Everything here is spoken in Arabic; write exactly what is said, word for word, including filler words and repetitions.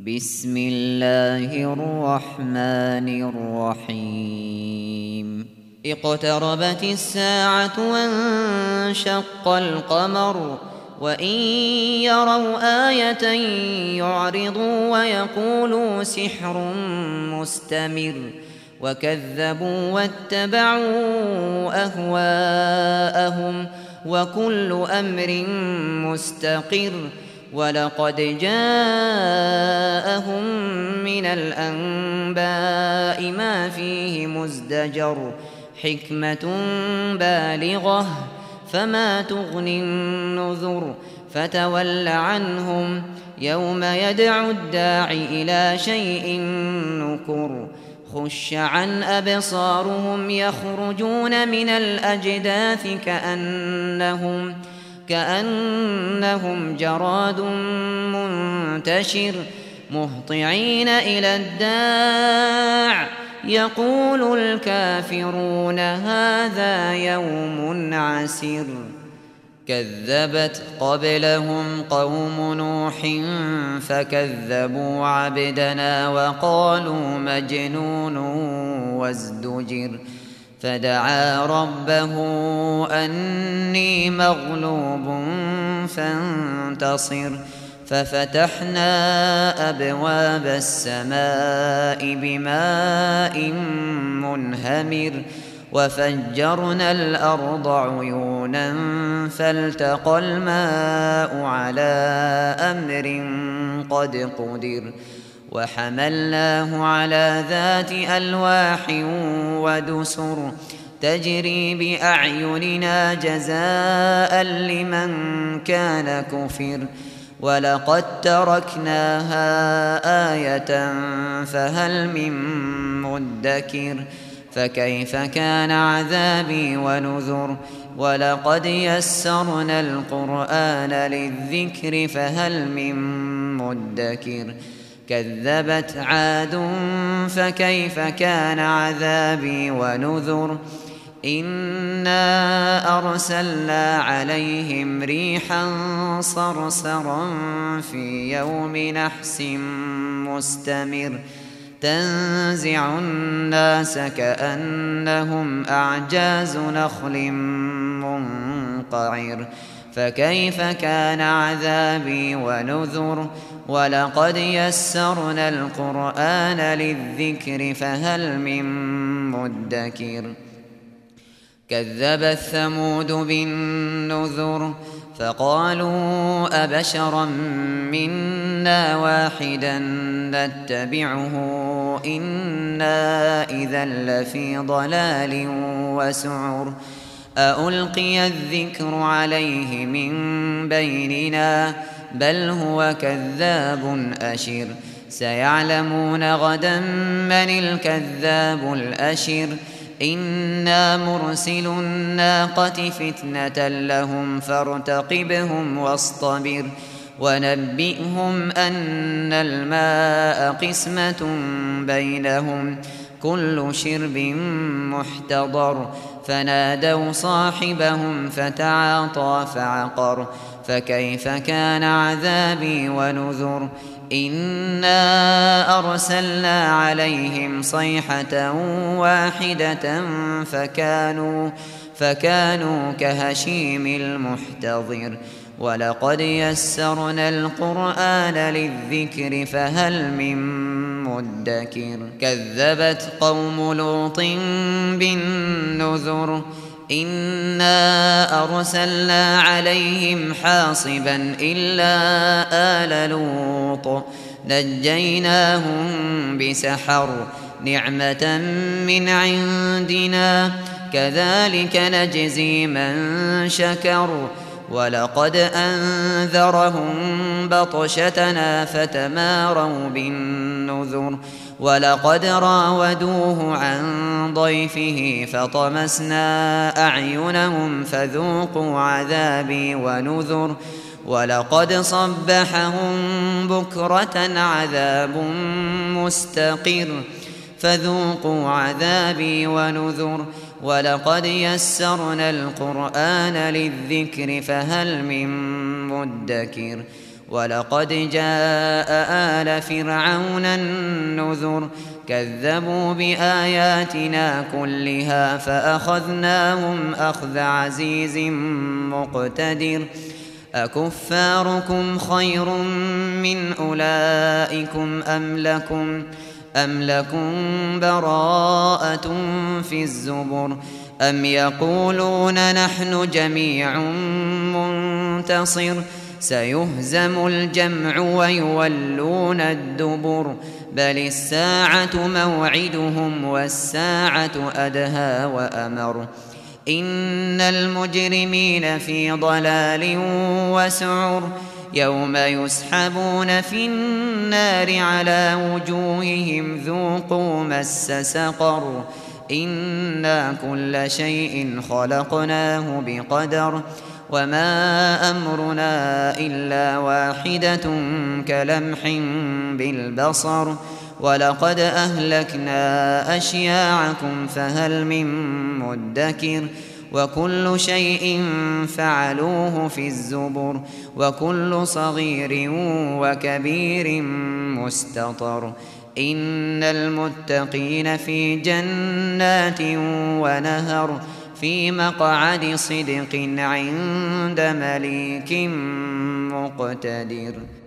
بسم الله الرحمن الرحيم اقتربت الساعة وانشق القمر وإن يروا آية يعرضوا ويقولوا سحر مستمر وكذبوا واتبعوا أهواءهم وكل أمر مستقر ولقد جاءهم من الأنباء ما فيه مزدجر حكمة بالغة فما تغني النذر فتول عنهم يوم يدعو الداع إلى شيء نكر خش عن أبصارهم يخرجون من الأجداث كأنهم كأنهم جراد منتشر مهطعين إلى الداع يقول الكافرون هذا يوم عسر كذبت قبلهم قوم نوح فكذبوا عبدنا وقالوا مجنون وازدجر فدعا ربه أني مغلوب فانتصر ففتحنا أبواب السماء بماء منهمر وفجرنا الأرض عيونا فالتقى الماء على أمر قد قدر وحملناه على ذات ألواح ودسر تجري بأعيننا جزاء لمن كان كفر ولقد تركناها آية فهل من مدكر فكيف كان عذابي ونذر ولقد يسرنا القرآن للذكر فهل من مدكر كذبت عاد فكيف كان عذابي ونذر إنا أرسلنا عليهم ريحا صرصرا في يوم نحس مستمر تنزع الناس كأنهم أعجاز نخل منقعر فكيف كان عذابي ونذر ولقد يسرنا القرآن للذكر فهل من مدكر كذبت ثمود بالنذر فقالوا أبشرا منا واحدا نتبعه إنا إذا لفي ضلال وسعر أألقي الذكر عليه من بيننا بل هو كذاب أشر سيعلمون غدا من الكذاب الأشر إنا مرسل الناقة فتنة لهم فارتقبهم واصطبر ونبئهم أن الماء قسمة بينهم كل شرب محتضر فنادوا صاحبهم فتعاطى فعقر فكيف كان عذابي ونذر إنا أرسلنا عليهم صيحة واحدة فكانوا, فكانوا كهشيم المحتضر ولقد يسرنا القرآن للذكر فهل من مدكر كذبت قوم لوط بالنذر إنا أرسلنا عليهم حاصبا إلا آل لوط نجيناهم بسحر نعمة من عندنا كذلك نجزي من شكر ولقد أنذرهم بطشتنا فتماروا بالنذر ولقد راودوه عن ضيفه فطمسنا أعينهم فذوقوا عذابي ونذر ولقد صبحهم بكرة عذاب مستقر فذوقوا عذابي ونذر ولقد يسرنا القرآن للذكر فهل من مدكر ولقد جاء آل فرعون النذر كذبوا بآياتنا كلها فأخذناهم أخذ عزيز مقتدر أكفاركم خير من أولئكم أم لكم أم لكم براءة في الزبر أم يقولون نحن جميع منتصر سيهزم الجمع ويولون الدبر بل الساعة موعدهم والساعة أدهى وأمر إن المجرمين في ضلال وسعر يوم يسحبون في النار على وجوههم ذوقوا مس سقر إنا كل شيء خلقناه بقدر وما أمرنا إلا واحدة كلمح بالبصر ولقد أهلكنا أشياعكم فهل من مدكر وكل شيء فعلوه في الزبر وكل صغير وكبير مستطر إن المتقين في جنات ونهر في مقعد صدق عند مليك مقتدر.